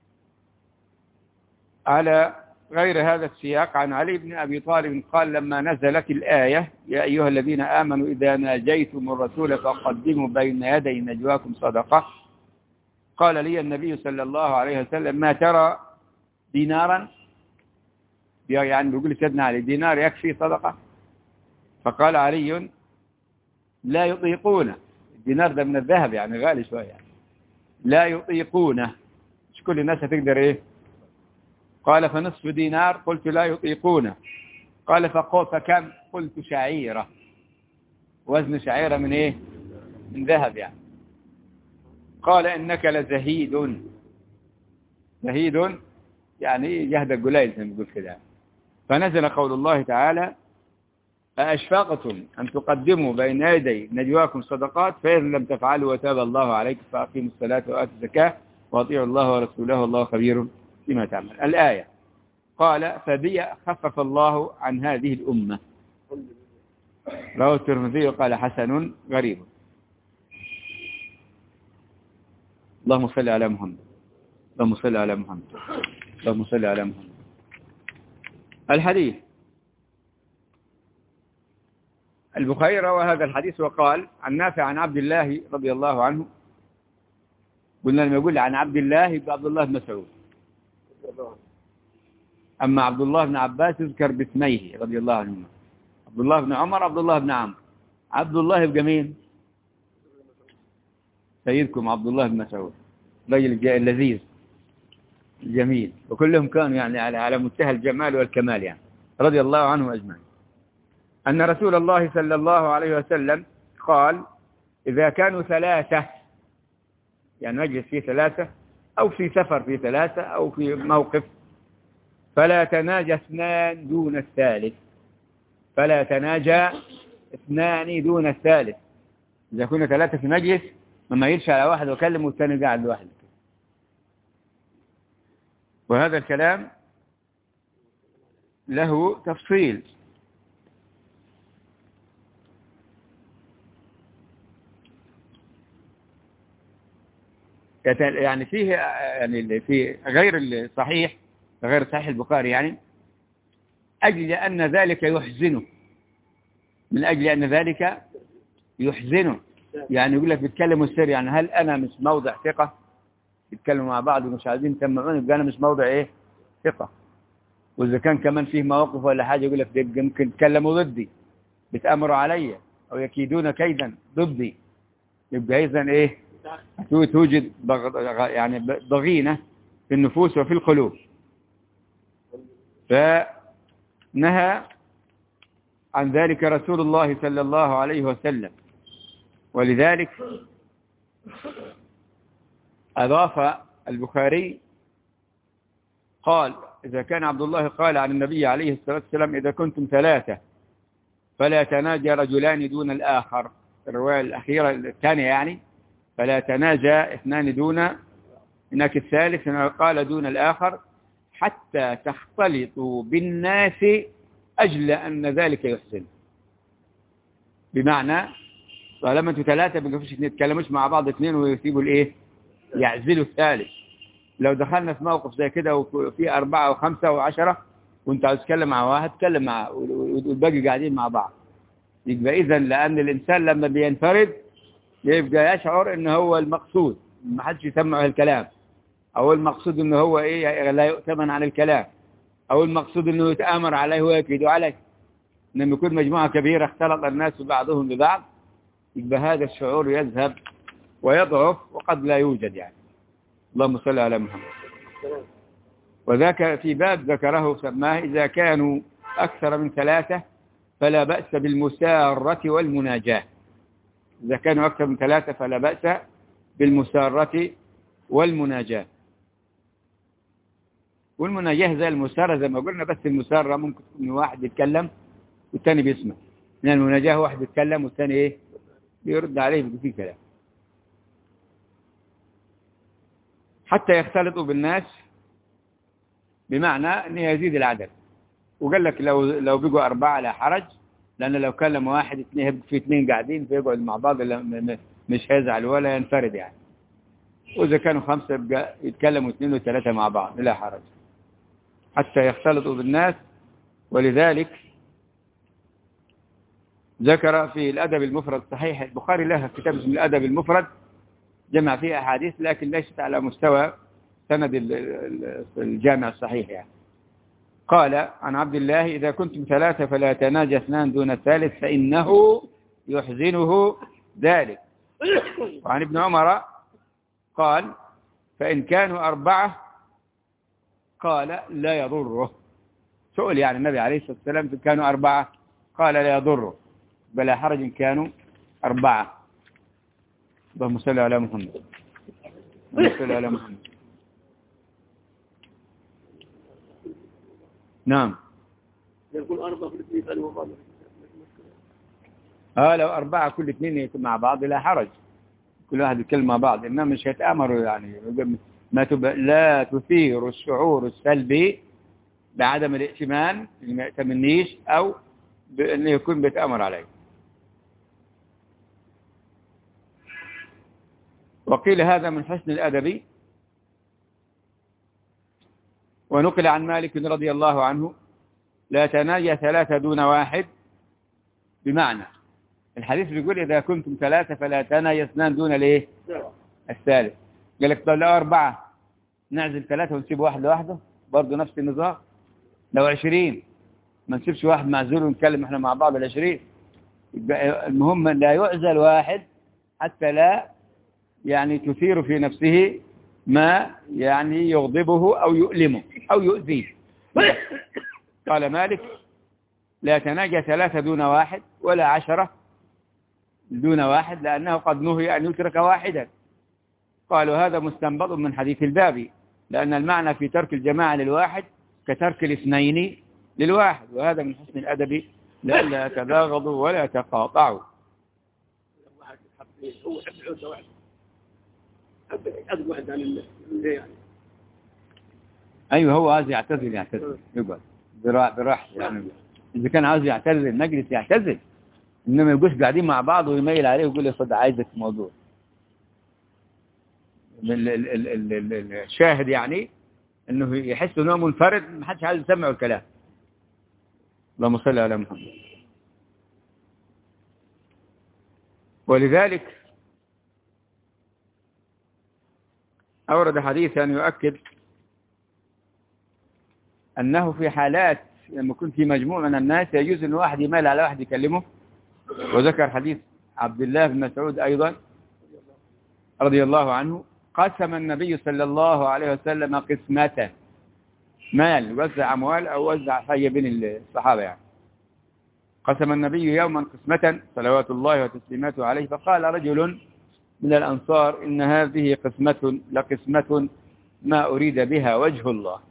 على غير هذا السياق عن علي بن أبي طالب قال لما نزلت الآية يا أيها الذين آمنوا إذا ناجيتم الرسول فقدموا بين يدي نجواكم صدقة، قال لي النبي صلى الله عليه وسلم ما ترى دينارا، يعني بيقول سيدنا علي دينار يكفي صدقة؟ فقال علي لا يطيقونه، الدينار ده من الذهب يعني غالي شوية يعني. لا يطيقونه، مش كل الناس هتقدر ايه؟ قال فنصف دينار، قلت لا يطيقونه، قال فقول فكم؟ قلت شعيرة، وزن شعيرة من ايه؟ من ذهب يعني. قال إنك لزهيد، زهيد يعني جهد القليل زي ما بيقول كده. فنزل قول الله تعالى أأشفقتم أن تقدموا بين يدي نجواكم صدقات فإذا لم تفعلوا وتاب الله عليكم فأقيموا الصلاة وآتوا الزكاة وأطيعوا الله ورسوله والله خبير بما تعمل. الآية قال فبي خفف الله عن هذه الأمة. رواه الترمذي وقال حسن غريب. اللهم صل على محمد، اللهم صل على محمد، اللهم صل على محمد. الحديث البخاري روى هذا الحديث وقال عن نافع عن عبد الله رضي الله عنه. قلنا لما يقول عن عبد الله يبقى عبد الله بن مسعود، أما عبد الله بن عباس يذكر باسميه رضي الله عنهما، عبد الله بن عمر، عبد الله بن عمرو. عبد الله يبقى مين؟ سيدكم عبد الله بن مسعود، رجل اللذيذ الجميل، وكلهم كانوا يعني على منتهى الجمال والكمال يعني، رضي الله عنهم أجمعين. أن رسول الله صلى الله عليه وسلم قال إذا كانوا ثلاثة، يعني مجلس فيه ثلاثة أو في سفر فيه ثلاثة أو في موقف، فلا تناجى اثنان دون الثالث، فلا تناجى اثنان دون الثالث. إذا كنا ثلاثة في مجلس ما يرشى على واحد وكلم والثاني قاعد لوحده. وهذا الكلام له تفصيل. يعني فيه يعني في غير الصحيح، غير صحيح البخاري يعني، أجل أن ذلك يحزنه، من أجل أن ذلك يحزنه، يعني يقول لك بيتكلموا السر، يعني هل أنا مش موضع ثقة؟ بيتكلموا مع بعض ومش عايزين يسمعوني، يبقى أنا مش موضع إيه؟ ثقة. وإذا كان كمان فيه مواقف ولا حاجة يقول لك يمكن يتكلموا ضدي، بيتأمروا علي أو يكيدون كيدا ضدي، يبقى إذن إيه؟ توجد يعني ضغينة في النفوس وفي القلوب. فنهى عن ذلك رسول الله صلى الله عليه وسلم، ولذلك أضاف البخاري قال إذا كان عبد الله قال عن النبي عليه الصلاة والسلام إذا كنتم ثلاثة فلا تناجى رجلان دون الآخر، الرواية الأخيرة الثانية يعني، فلا تناجى اثنان دون، هناك الثالث قال دون الآخر حتى تختلطوا بالناس أجل أن ذلك يحسن. بمعنى طالما انتوا ثلاثة ما تتكلموش مع بعض اثنين ويسيبوا الايه، يعزلوا الثالث. لو دخلنا في موقف زي كده وفي أربعة وخمسة وعشرة وانت عاوز تتكلم مع واحد تكلم مع والباقي قاعدين مع بعض، يبقى إذن لأن الإنسان لما بينفرد يبقى يشعر إنه هو المقصود، ما حدش يسمع الكلام، أو المقصود إنه هو إيه لا يؤتمن عن الكلام، أو المقصود إنه يتآمر عليه ويكيد عليه. لما يكون مجموعة كبيرة اختلط الناس بعضهم ببعض، يبقى هذا الشعور يذهب ويضعف وقد لا يوجد يعني. اللهم صل على محمد. وذاك في باب ذكره سماه إذا كانوا أكثر من ثلاثة فلا بأس بالمسارة والمناجاة. إذا كانوا أكثر من ثلاثة فلا بأس بالمسارة والمناجاة. والمناجاة زي المسارة زي ما قلنا، بس المسارة ممكن تكون واحد يتكلم والثاني بيسمع، من المناجاة واحد يتكلم والثاني إيه بيرد عليه بفيه كلام، حتى يختلطوا بالناس، بمعنى أن يزيد العدد. وقال لك لو لو بقوا أربعة لا حرج، لأن لو كلم واحد اثنين في اثنين قاعدين فيقعد مع بعض مش هيزعل ولا ينفرد يعني. وإذا كانوا خمسة يبقى يتكلموا اثنين وثلاثة مع بعض لا حرج، حتى يختلطوا بالناس. ولذلك ذكر في الأدب المفرد صحيح البخاري له كتاب اسمه الأدب المفرد، جمع فيه أحاديث لكن ليست على مستوى سند الجامع الصحيح يعني. قال عن عبد الله إذا كنتم ثلاثة فلا تناجى اثنان دون الثالث فإنه يحزنه ذلك. وعن ابن عمر قال فإن كانوا أربعة قال لا يضره. سؤال يعني النبي عليه الصلاة والسلام إن كانوا أربعة قال لا يضره، بلا حرج إن كانوا أربعة. اللهم صل على محمد. اللهم صل على محمد. نعم. يقول أربعة كل اثنين قالوا مع بعض. آه لو أربعة كل اثنين مع بعض لا حرج، كل واحد يتكلم مع بعض، إنما مش هيتآمروا يعني. ما تب... لا تثير الشعور السلبي بعدم الائتمان، ما يأتمنيش أو بأنه يكون بيتأمر عليه. وقيل هذا من حسن الأدب. ونقل عن مالك رضي الله عنه لا تناجى ثلاثة دون واحد، بمعنى الحديث بيقول إذا كنتم ثلاثة فلا تناجى اثنان دون الايه الثالث. قال لك طب لو أربعة نعزل ثلاثة ونسيب واحد لوحده، برضه نفس النظام. لو عشرين ما نسيبش واحد معزول ونتكلم احنا مع بعض العشرين. المهم لا يعزل واحد حتى لا يعني تثير في نفسه ما يعني يغضبه أو يؤلمه أو يؤذيه. قال مالك لا تناجى ثلاثة دون واحد ولا عشرة دون واحد، لأنه قد نهي أن يترك واحدا. قالوا هذا مستنبط من حديث البابي، لأن المعنى في ترك الجماعة للواحد كترك الاثنين للواحد، وهذا من حسن الأدب لئلا تباغضوا ولا تقاطعوا. واحد هو يحب العزة واحد أدب واحد عن اللي يعني. أيوه هو عايز يعتزل يعتزل يقعد براحته يعني. إذا كان عايز يعتزل المجلس يعتزل، إنما يبقوش قاعدين مع بعض ويميل عليه ويقول لي صد عايزك في موضوع. الشاهد يعني إنه يحس إنه منفرد، ما حدش عايز يسمع الكلام. اللهم صل على محمد. ولذلك أورد حديثا يؤكد أنه في حالات لما يكون في مجموعة من الناس يجوز أن واحد يمال على واحد يكلمه. وذكر حديث عبد الله بن مسعود أيضا رضي الله عنه قسم النبي صلى الله عليه وسلم قسمته مال، وزع أموال أو وزع حي بين الصحابة يعني. قسم النبي يوما قسمة صلوات الله وتسليماته عليه، فقال رجل من الأنصار إن هذه قسمة لقسمة ما أريد بها وجه الله.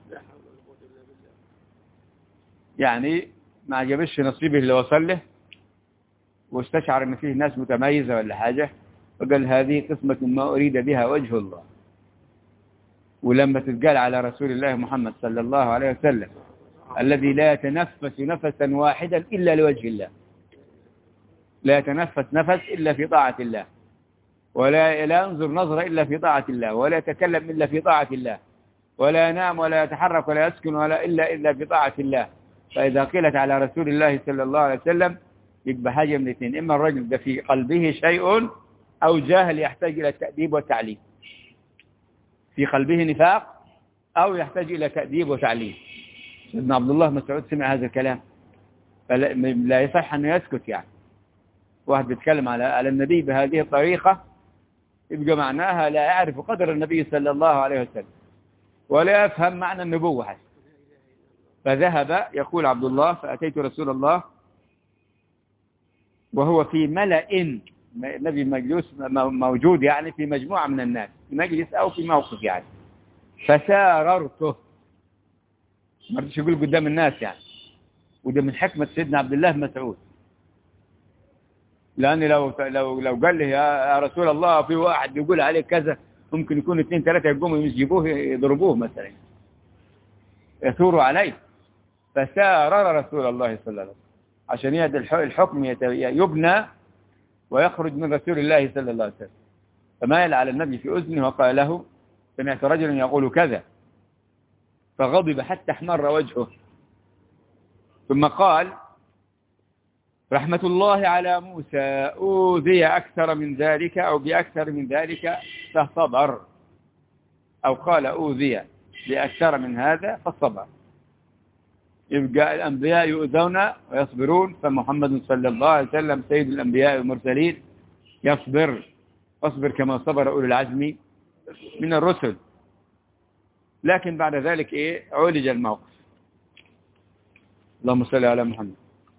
يعني ما عجبش نصيبه اللي وصل له، واستشعر ان فيه ناس متميزة ولا حاجة، وقال هذه قسمة ما أريد بها وجه الله. ولما تتقال على رسول الله محمد صلى الله عليه وسلم الذي لا يتنفس نفسا واحدا إلا لوجه الله، لا يتنفس نفس إلا في طاعة الله، ولا لا ينظر نظرة إلا في طاعة الله، ولا يتكلم إلا في طاعة الله، ولا ينام ولا يتحرك ولا يسكن ولا إلا إلا في طاعة الله. فإذا قيلت على رسول الله صلى الله عليه وسلم يبقى حاجة من الاثنين: إما الرجل ده في قلبه شيء أو جاهل يحتاج إلى التأديب والتعليم، في قلبه نفاق أو يحتاج إلى تأديب وتعليم. ابن عبد الله مسعود سمع هذا الكلام، فلا يصح أن يسكت. يعني واحد بيتكلم على على النبي بهذه الطريقة يبقى معناها لا يعرف قدر النبي صلى الله عليه وسلم ولا يفهم معنى النبوة حتى. فذهب يقول عبد الله فأتيت رسول الله وهو في ملأ، النبي مجلوس موجود يعني في مجموعة من الناس في مجلس أو في موقف يعني، فساررته، ما رضيش يقول قدام الناس يعني. وده من حكمة سيدنا عبد الله بن مسعود، لأن لو لو لو قال لي يا رسول الله في واحد يقول عليه كذا، ممكن يكون اثنين ثلاثة يقوموا يجيبوه يضربوه مثلا، يثوروا عليه. فسارر رسول الله صلى الله عليه وسلم عشان يهدي الحكم يبنى ويخرج من رسول الله صلى الله عليه وسلم. فمال على النبي في أذنه وقال له سمعت رجلا يقول كذا، فغضب حتى احمر وجهه، ثم قال رحمة الله على موسى، أوذي أكثر من ذلك أو بأكثر من ذلك فصبر، أو قال أوذي بأكثر من هذا فصبر. يبقى الأنبياء يؤذون ويصبرون، فمحمد صلى الله عليه وسلم سيد الأنبياء والمرسلين يصبر، اصبر كما صبر أولي العزم من الرسل. لكن بعد ذلك إيه؟ عولج الموقف. اللهم صل على محمد.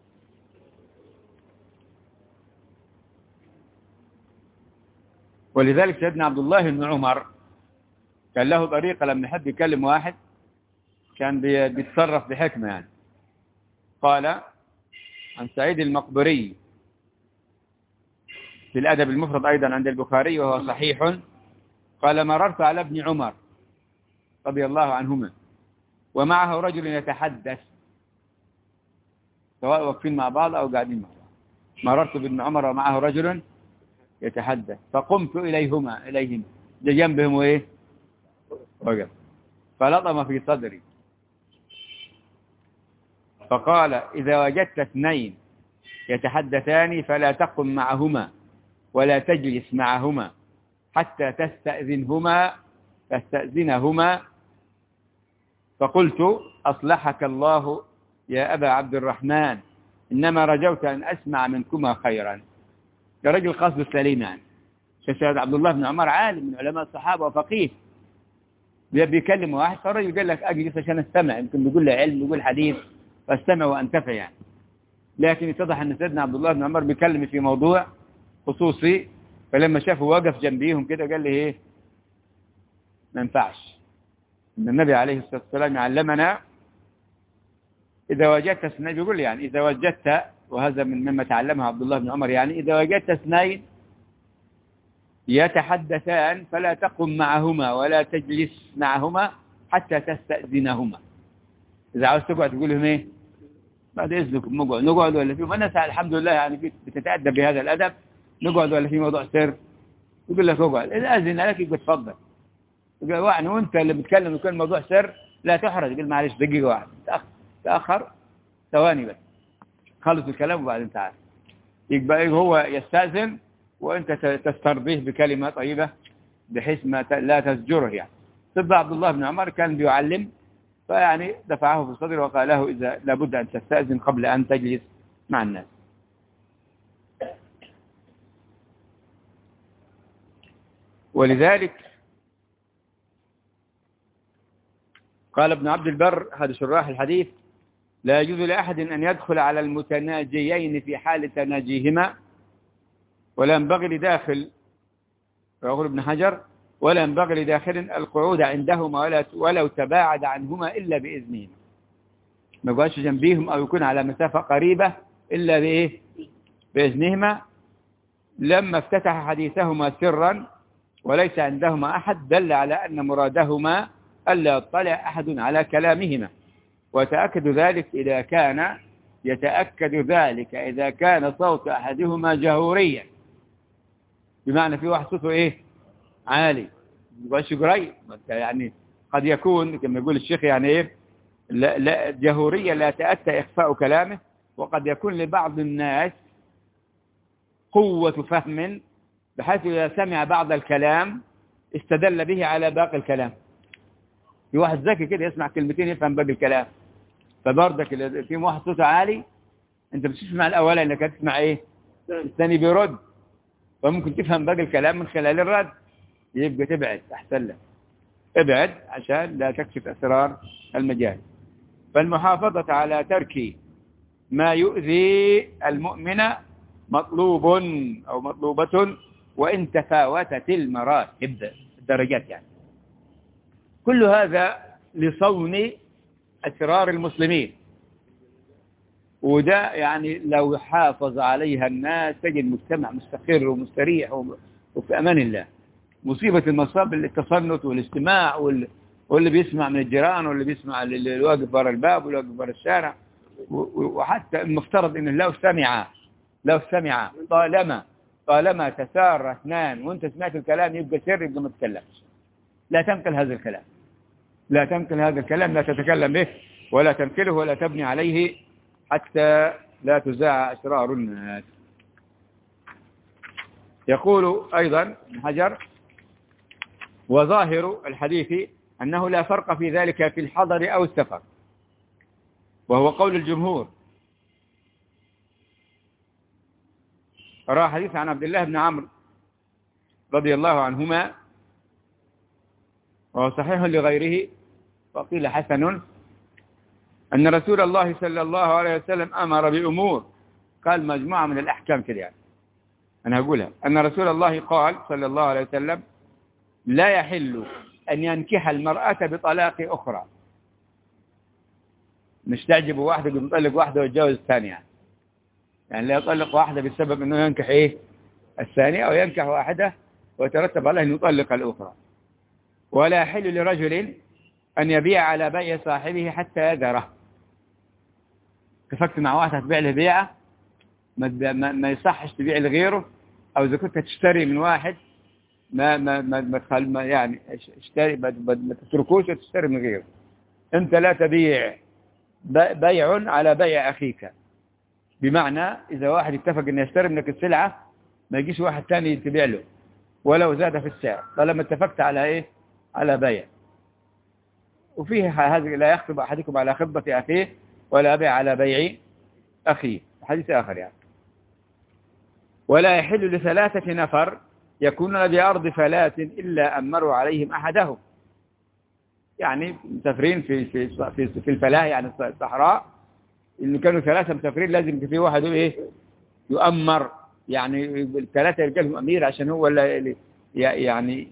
ولذلك سيدنا عبد الله بن عمر كان له طريقة لما يحب يكلم واحد كان بيتصرف بحكمة يعني. قال عن سعيد المقبري في الأدب المفرد أيضا عند البخاري وهو صحيح، قال مررت على ابن عمر رضي الله عنهما ومعه رجل يتحدث، سواء واقفين مع بعض أو قاعدين مع بعض. مررت بابن عمر ومعه رجل يتحدث فقمت إليهما إليهم جنبهم وإيه وقف، فلطم في صدري فقال إذا وجدت اثنين يتحدثان فلا تقم معهما ولا تجلس معهما حتى تستأذنهما تستأذنهما. فقلت أصلحك الله يا أبا عبد الرحمن، إنما رجوت أن أسمع منكما خيرا. يا رجل قصد السليم يعني. سيد عبد الله بن عمر عالم من علماء الصحابة وفقيه، بيكلم واحد فالرجل قال لك أجلس عشان استمع، يمكن بيقول له علم بيقول حديث فاستمع وانتفع يعني. لكن يتضح أن سيدنا عبد الله بن عمر بيكلم في موضوع خصوصي، فلما شافه واقف جنبيهم كده قال لي إيه ما ينفعش. إن النبي عليه الصلاة والسلام علمنا إذا وجدت اثنين، بيقول لي يعني إذا وجدت، وهذا من مما تعلمه عبد الله بن عمر، يعني إذا وجدت اثنين يتحدثان فلا تقم معهما ولا تجلس معهما حتى تستأذنهما. إذا عاوز تقعد تقول لهم إيه بعد إذنكم نقعد نقعد ولا في الناس الحمد لله يعني بتتأدب بهذا الأدب، نقعد ولا في موضوع سر يقول لك اقعد، إذا أذن لك يقول تفضل. يقول يعني وأنت اللي بتكلم يكون موضوع سر لا تحرج، يقول معلش دقيقة واحد تأخر تأخر ثواني بس خلص الكلام وبعدين تعال. يبقى هو يستأذن وأنت تسترضيه بكلمة طيبة بحيث ما لا تزجره يعني. طب عبد الله بن عمر كان بيعلم، فيعني دفعه في صدره وقال له إذا لابد أن تستأذن قبل أن تجلس مع الناس. ولذلك قال ابن عبد البر هذا شراح الحديث لا يجوز لأحد أن يدخل على المتناجيين في حال تناجيهما، ولا ينبغي لداخل، يقول ابن حجر ولا ينبغي لداخل القعود عندهما ولا ولو تباعد عنهما إلا بإذنهما، ما يقعدش جنبيهم أو يكون على مسافة قريبة إلا بإيه بإذنهما. لما افتتح حديثهما سرا وليس عندهما أحد دل على أن مرادهما ألا يطلع أحد على كلامهما، وتأكد ذلك إذا كان يتأكد ذلك إذا كان صوت أحدهما جهوريا، بمعنى في واحد صوته إيه عالي مبقاش قريب، يعني قد يكون كما يقول الشيخ يعني إيه لا لا جهوريا لا تأتى إخفاء كلامه، وقد يكون لبعض الناس قوة فهم بحيث إذا سمع بعض الكلام استدل به على باقي الكلام. في واحد ذكي كده يسمع كلمتين يفهم باقي الكلام. فبرضك في واحد صوته عالي انت بتسمع الاول انك هتسمع ايه، الثاني بيرد، فممكن تفهم باقي الكلام من خلال الرد. يبقى تبعد احسن لك، ابعد عشان لا تكشف اسرار المجال. فالمحافظة على ترك ما يؤذي المؤمن مطلوب او مطلوبة وان تفاوتت المراتب الدرجات يعني. كل هذا لصون أسرار المسلمين، وده يعني لو حافظ عليها الناس تجد مجتمع مستقر ومستريح وفي أمان الله. مصيبة المصاب التصنت والاستماع واللي بيسمع من الجيران واللي بيسمع اللي واقف برا الباب واللي واقف برا الشارع. وحتى المفترض إنه لو سمع لو سمع طالما طالما تسار اثنان وانت سمعت الكلام يبقى سر، يبقى ما تتكلمش. لا تنقل هذا الكلام، لا تنقل هذا الكلام، لا تتكلم به ولا تنقله ولا تبني عليه حتى لا تزاع أسرار الناس. يقول أيضا ابن حجر: وظاهر الحديث أنه لا فرق في ذلك في الحضر أو السفر، وهو قول الجمهور. روى حديث عن عبد الله بن عمرو رضي الله عنهما وهو صحيح لغيره وقيل حسن، أن رسول الله صلى الله عليه وسلم أمر بأمور، قال مجموعة من الأحكام كده يعني أنا أقولها. أن رسول الله قال صلى الله عليه وسلم: لا يحل أن ينكح المرأة بطلاق أخرى. مش تعجب واحدة يطلق واحدة ويتجوز الثانية، يعني لا يطلق واحدة بسبب أنه ينكح إيه الثانية، أو ينكح واحدة ويترتب عليه أن يطلق الأخرى. ولا يحل لرجل أن يبيع على بيع صاحبه حتى يذره. اتفقت مع واحد هتبيع له بيعة ما, ما يصحش تبيع لغيره، أو إذا كنت تشتري من واحد ما ما ما, ما, تخل ما يعني اشتري ما, ما تتركوش وتشتري من غيره. أنت لا تبيع بيع على بيع أخيك، بمعنى إذا واحد اتفق أن يشتري منك السلعة ما يجيش واحد ثاني تبيع له ولو زاد في السعر طالما اتفقت على إيه على بيع. وفيه هذا: لا يخطب أحدكم على خطبة أخيه ولا بيع على بيع أخيه، حديث آخر يعني. ولا يحل لثلاثة نفر يكونون بأرض فلاة إلا أمروا عليهم أحدهم، يعني مسافرين في في في في الفلاة يعني الصحراء، إن كانوا ثلاثة مسافرين لازم في واحد إيه يؤمر، يعني الثلاثة يرجلهم أمير عشان هو اللي يعني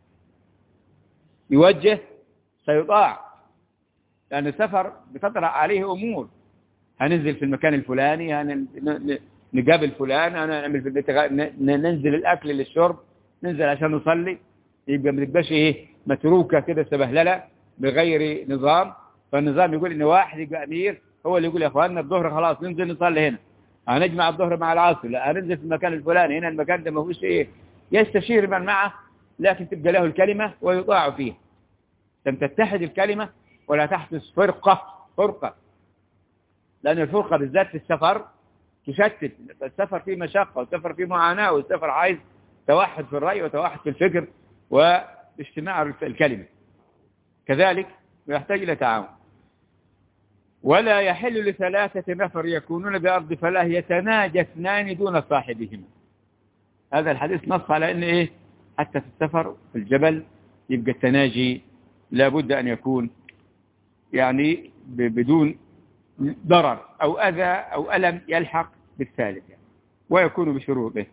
يوجه سيطاع، لأن السفر بتطرأ عليه أمور. هننزل في المكان الفلاني، هنقابل فلان، هنعمل في ننزل الأكل للشرب، ننزل عشان نصلي. يبقى ما تبقاش إيه متروكة كده سبهللة بغير نظام. فالنظام يقول إن واحد يبقى أمير هو اللي يقول يا أخواننا الظهر خلاص ننزل نصلي هنا، هنجمع الظهر مع العصر، لا هننزل في المكان الفلاني، هنا المكان ده ما فيش إيه، يستشير من معه لكن تبقى له الكلمة ويطاع فيه. لم تتحد الكلمة ولا تحدث فرقة فرقة لأن الفرقة بالذات في السفر تشتت. السفر فيه مشقة والسفر فيه معاناة، والسفر عايز توحد في الرأي وتوحد في الفكر واجتماع الكلمة. كذلك يحتاج إلى تعاون. ولا يحل لثلاثة نفر يكونون بأرض فلاه يتناجى اثنان دون صاحبهما. هذا الحديث نص على أن إيه حتى في السفر في الجبل يبقى التناجي لابد أن يكون يعني بدون ضرر أو أذى أو ألم يلحق بالثالث يعني، ويكون بشروطه.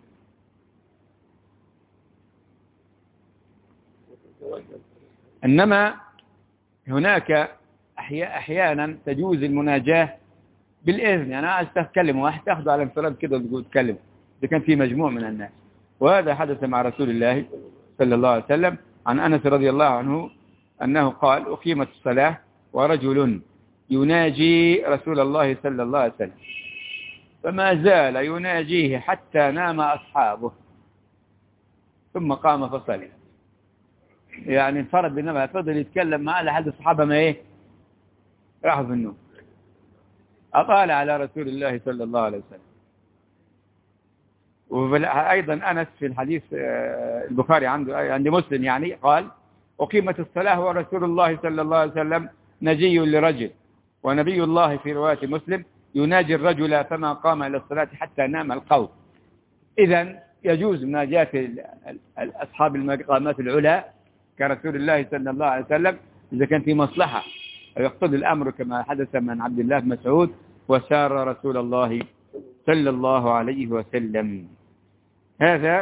إنما هناك أحيانا تجوز المناجاة بالإذن، يعني أنا عايز تتكلم واحد تأخذ على انفراد كده وتتكلم، إذا كان في مجموع من الناس. وهذا حدث مع رسول الله صلى الله عليه وسلم. عن أنس رضي الله عنه أنه قال: أقيمت الصلاة ورجل يناجي رسول الله صلى الله عليه وسلم فما زال يناجيه حتى نام أصحابه ثم قام فصلى. يعني انفرد بالنبي، فضل يتكلم معه لحد الصحابة ما إيه راحوا في النوم. أطال على رسول الله صلى الله عليه وسلم. وأيضا أنس في الحديث البخاري عنده عند مسلم يعني قال أقيمت الصلاة ورسول الله صلى الله عليه وسلم نجي لرجل، ونبي الله في رواية مسلم يناجي الرجل فما قام إلى الصلاة حتى نام القوم. إذن يجوز مناجاة أصحاب المقامات العلى كرسول الله صلى الله عليه وسلم إذا كان في مصلحة ويقتضي الأمر كما حدث من عبد الله بن مسعود وسار رسول الله صلى الله عليه وسلم. هذا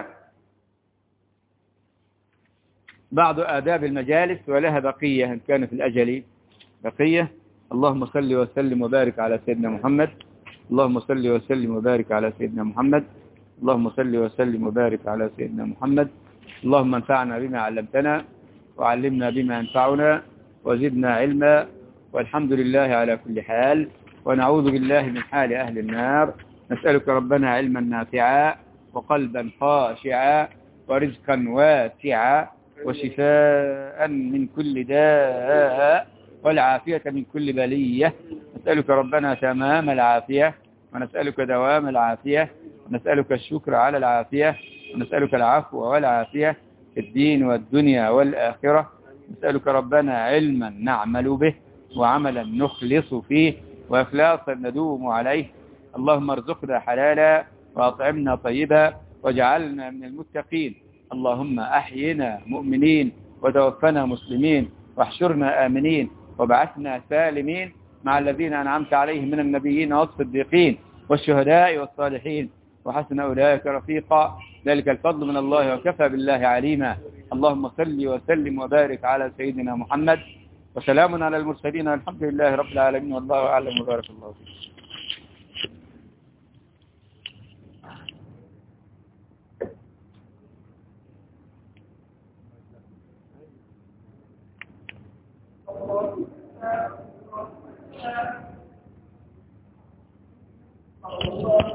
بعض آداب المجالس، ولها بقية إن كان في الأجل بقية. اللهم صل وسلم وبارك على سيدنا محمد. اللهم صل وسلم وبارك على سيدنا محمد. اللهم صل وسلم وبارك على سيدنا محمد. اللهم انفعنا بما علمتنا وعلمنا بما ينفعنا وزدنا علما، والحمد لله على كل حال، ونعوذ بالله من حال أهل النار. نسألك ربنا علما نافعا وقلبا خاشعا ورزقا واسعا وشفاء من كل داء والعافية من كل بلية. نسألك ربنا تمام العافية، ونسألك دوام العافية، ونسألك الشكر على العافية، ونسألك العفو والعافية في الدين والدنيا والآخرة. نسألك ربنا علما نعمل به وعملا نخلص فيه وإخلاصا ندوم عليه. اللهم ارزقنا حلالا وأطعمنا طيبا واجعلنا من المتقين. اللهم أحينا مؤمنين وتوفنا مسلمين واحشرنا آمنين وابعثنا سالمين مع الذين أنعمت عليهم من النبيين والصديقين والشهداء والصالحين وحسن أولئك رفيقا. ذلك الفضل من الله وكفى بالله عليما. اللهم صل وسلم وبارك على سيدنا محمد، وسلام على المرسلين والحمد لله رب العالمين، والله أعلم وبارك الله فيك.